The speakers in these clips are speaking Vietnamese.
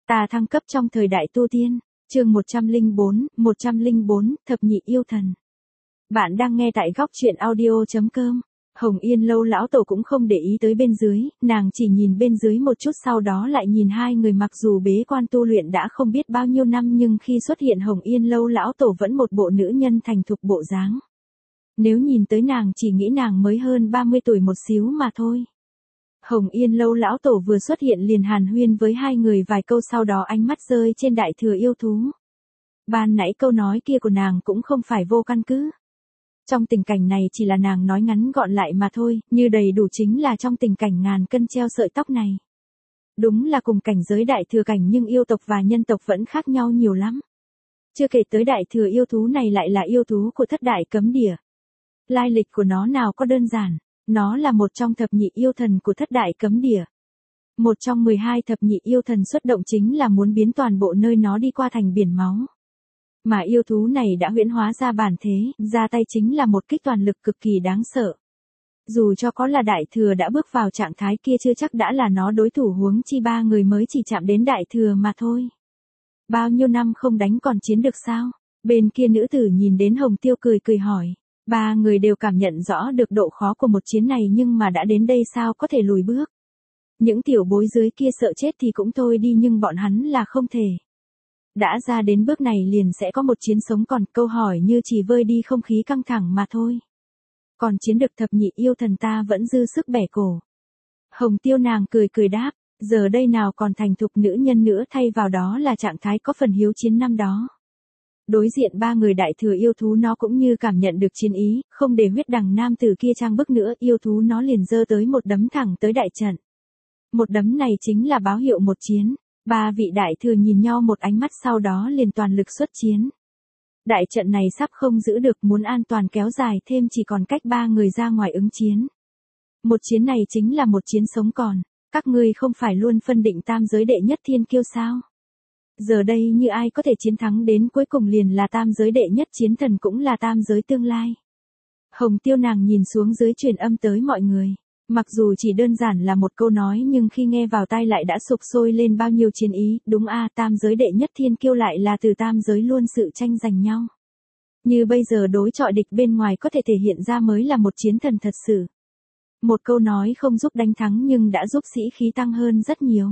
Ta thăng cấp trong thời đại tu tiên, chương 104, thập nhị yêu thần. Bạn đang nghe tại góc truyện audio.com. Hồng Yên Lâu lão tổ cũng không để ý tới bên dưới, nàng chỉ nhìn bên dưới một chút sau đó lại nhìn hai người mặc dù bế quan tu luyện đã không biết bao nhiêu năm nhưng khi xuất hiện Hồng Yên Lâu lão tổ vẫn một bộ nữ nhân thành thục bộ dáng. Nếu nhìn tới nàng chỉ nghĩ nàng mới hơn 30 tuổi một xíu mà thôi. Hồng Yên Lâu lão tổ vừa xuất hiện liền hàn huyên với hai người vài câu sau đó ánh mắt rơi trên đại thừa yêu thú. Ban nãy câu nói kia của nàng cũng không phải vô căn cứ. Trong tình cảnh này chỉ là nàng nói ngắn gọn lại mà thôi, như đầy đủ chính là trong tình cảnh ngàn cân treo sợi tóc này. Đúng là cùng cảnh giới đại thừa cảnh nhưng yêu tộc và nhân tộc vẫn khác nhau nhiều lắm. Chưa kể tới đại thừa yêu thú này lại là yêu thú của thất đại cấm địa. Lai lịch của nó nào có đơn giản. Nó là một trong thập nhị yêu thần của thất đại cấm địa. Một trong 12 thập nhị yêu thần xuất động chính là muốn biến toàn bộ nơi nó đi qua thành biển máu. Mà yêu thú này đã huyễn hóa ra bản thế, ra tay chính là một kích toàn lực cực kỳ đáng sợ. Dù cho có là đại thừa đã bước vào trạng thái kia chưa chắc đã là nó đối thủ, huống chi ba người mới chỉ chạm đến đại thừa mà thôi. Bao nhiêu năm không đánh còn chiến được sao? Bên kia nữ tử nhìn đến Hồng Tiêu cười cười hỏi. Ba người đều cảm nhận rõ được độ khó của một chiến này nhưng mà đã đến đây sao có thể lùi bước. Những tiểu bối dưới kia sợ chết thì cũng thôi đi nhưng bọn hắn là không thể. Đã ra đến bước này liền sẽ có một chiến sống còn, câu hỏi như chỉ vơi đi không khí căng thẳng mà thôi. Còn chiến được thập nhị yêu thần ta vẫn dư sức bẻ cổ. Hồng Tiêu nàng cười cười đáp, giờ đây nào còn thành thục nữ nhân nữa, thay vào đó là trạng thái có phần hiếu chiến năm đó. Đối diện ba người đại thừa yêu thú nó cũng như cảm nhận được chiến ý, không để huyết đằng nam tử kia trang bức nữa, yêu thú nó liền giơ tới một đấm thẳng tới đại trận. Một đấm này chính là báo hiệu một chiến, ba vị đại thừa nhìn nhau một ánh mắt sau đó liền toàn lực xuất chiến. Đại trận này sắp không giữ được, muốn an toàn kéo dài thêm chỉ còn cách ba người ra ngoài ứng chiến. Một chiến này chính là một chiến sống còn, các ngươi không phải luôn phân định tam giới đệ nhất thiên kiêu sao? Giờ đây như ai có thể chiến thắng đến cuối cùng liền là tam giới đệ nhất chiến thần, cũng là tam giới tương lai. Hồng Tiêu nàng nhìn xuống dưới truyền âm tới mọi người. Mặc dù chỉ đơn giản là một câu nói nhưng khi nghe vào tai lại đã sục sôi lên bao nhiêu chiến ý. Đúng tam giới đệ nhất thiên kiêu lại là từ tam giới luôn sự tranh giành nhau. Như bây giờ đối chọi địch bên ngoài có thể thể hiện ra mới là một chiến thần thật sự. Một câu nói không giúp đánh thắng nhưng đã giúp sĩ khí tăng hơn rất nhiều.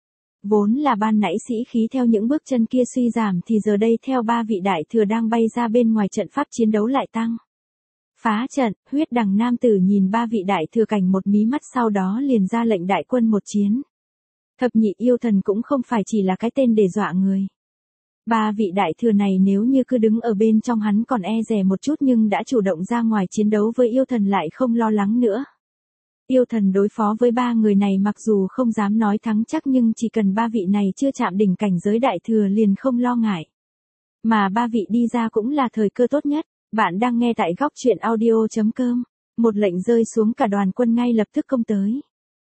Vốn là ban nãy sĩ khí theo những bước chân kia suy giảm thì giờ đây theo ba vị đại thừa đang bay ra bên ngoài trận pháp chiến đấu lại tăng. Phá trận, huyết đằng nam tử nhìn ba vị đại thừa cảnh một mí mắt sau đó liền ra lệnh đại quân một chiến. Thập nhị yêu thần cũng không phải chỉ là cái tên để dọa người. Ba vị đại thừa này nếu như cứ đứng ở bên trong hắn còn e dè một chút nhưng đã chủ động ra ngoài chiến đấu với yêu thần lại không lo lắng nữa. Yêu thần đối phó với ba người này mặc dù không dám nói thắng chắc nhưng chỉ cần ba vị này chưa chạm đỉnh cảnh giới đại thừa liền không lo ngại. Mà ba vị đi ra cũng là thời cơ tốt nhất. Bạn đang nghe tại góc truyện audio.com. Một lệnh rơi xuống cả đoàn quân ngay lập tức công tới.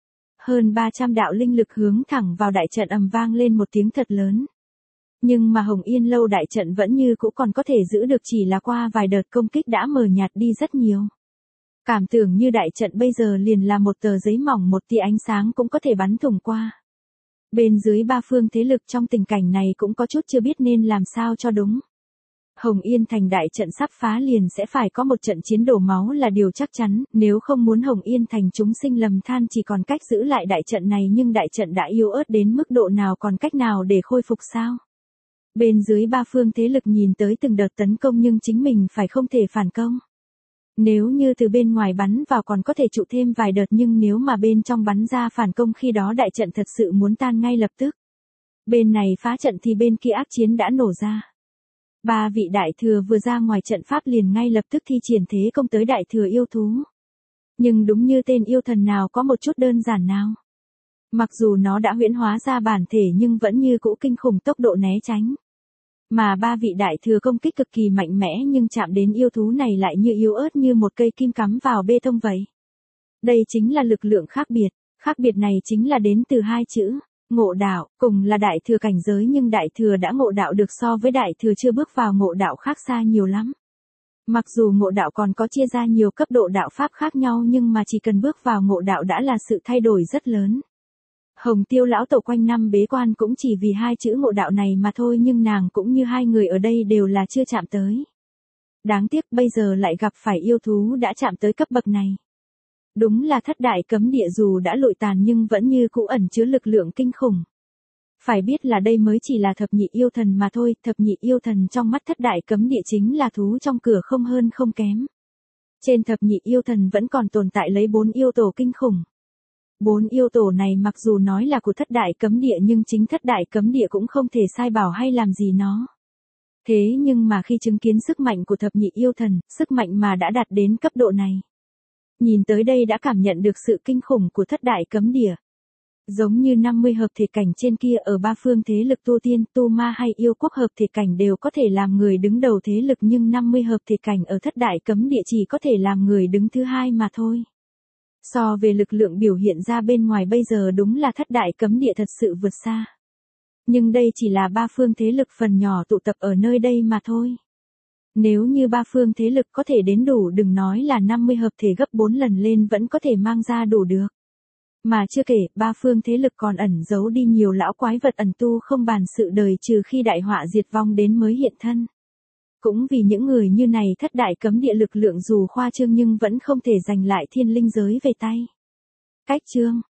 Hơn 300 đạo linh lực hướng thẳng vào đại trận, ầm vang lên một tiếng thật lớn. Nhưng mà Hồng Yên Lâu đại trận vẫn như cũ còn có thể giữ được, chỉ là qua vài đợt công kích đã mờ nhạt đi rất nhiều. Cảm tưởng như đại trận bây giờ liền là một tờ giấy mỏng, một tia ánh sáng cũng có thể bắn thủng qua. Bên dưới ba phương thế lực trong tình cảnh này cũng có chút chưa biết nên làm sao cho đúng. Hồng Yên thành đại trận sắp phá liền sẽ phải có một trận chiến đổ máu là điều chắc chắn, nếu không muốn Hồng Yên thành chúng sinh lầm than chỉ còn cách giữ lại đại trận này, nhưng đại trận đã yếu ớt đến mức độ nào còn cách nào để khôi phục sao? Bên dưới ba phương thế lực nhìn tới từng đợt tấn công nhưng chính mình phải không thể phản công. Nếu như từ bên ngoài bắn vào còn có thể trụ thêm vài đợt nhưng nếu mà bên trong bắn ra phản công khi đó đại trận thật sự muốn tan ngay lập tức. Bên này phá trận thì bên kia ác chiến đã nổ ra. Ba vị đại thừa vừa ra ngoài trận pháp liền ngay lập tức thi triển thế công tới đại thừa yêu thú. Nhưng đúng như tên yêu thần nào có một chút đơn giản nào. Mặc dù nó đã huyễn hóa ra bản thể nhưng vẫn như cũ kinh khủng tốc độ né tránh. Mà ba vị đại thừa công kích cực kỳ mạnh mẽ nhưng chạm đến yêu thú này lại như yếu ớt như một cây kim cắm vào bê tông vậy. Đây chính là lực lượng khác biệt này chính là đến từ hai chữ. Ngộ đạo, cùng là đại thừa cảnh giới nhưng đại thừa đã ngộ đạo được so với đại thừa chưa bước vào ngộ đạo khác xa nhiều lắm. Mặc dù ngộ đạo còn có chia ra nhiều cấp độ đạo pháp khác nhau nhưng mà chỉ cần bước vào ngộ đạo đã là sự thay đổi rất lớn. Hồng Tiêu lão tổ quanh năm bế quan cũng chỉ vì hai chữ ngộ đạo này mà thôi, nhưng nàng cũng như hai người ở đây đều là chưa chạm tới. Đáng tiếc bây giờ lại gặp phải yêu thú đã chạm tới cấp bậc này. Đúng là thất đại cấm địa dù đã lụi tàn nhưng vẫn như cũ ẩn chứa lực lượng kinh khủng. Phải biết là đây mới chỉ là thập nhị yêu thần mà thôi, thập nhị yêu thần trong mắt thất đại cấm địa chính là thú trong cửa không hơn không kém. Trên thập nhị yêu thần vẫn còn tồn tại lấy 4 yêu tổ kinh khủng. 4 yêu tổ này mặc dù nói là của thất đại cấm địa nhưng chính thất đại cấm địa cũng không thể sai bảo hay làm gì nó. Thế nhưng mà khi chứng kiến sức mạnh của thập nhị yêu thần, sức mạnh mà đã đạt đến cấp độ này. Nhìn tới đây đã cảm nhận được sự kinh khủng của thất đại cấm địa. Giống như 50 hợp thể cảnh trên kia ở ba phương thế lực tu tiên, tu ma hay yêu quốc hợp thể cảnh đều có thể làm người đứng đầu thế lực, nhưng 50 hợp thể cảnh ở thất đại cấm địa chỉ có thể làm người đứng thứ hai mà thôi. So về lực lượng biểu hiện ra bên ngoài bây giờ đúng là thất đại cấm địa thật sự vượt xa. Nhưng đây chỉ là ba phương thế lực phần nhỏ tụ tập ở nơi đây mà thôi. Nếu như ba phương thế lực có thể đến đủ, đừng nói là 50 hợp thể gấp 4 lần lên vẫn có thể mang ra đủ được. Mà chưa kể, ba phương thế lực còn ẩn giấu đi nhiều lão quái vật ẩn tu không bàn sự đời trừ khi đại họa diệt vong đến mới hiện thân. Cũng vì những người như này thất đại cấm địa lực lượng dù khoa trương nhưng vẫn không thể giành lại thiên linh giới về tay. Cách chương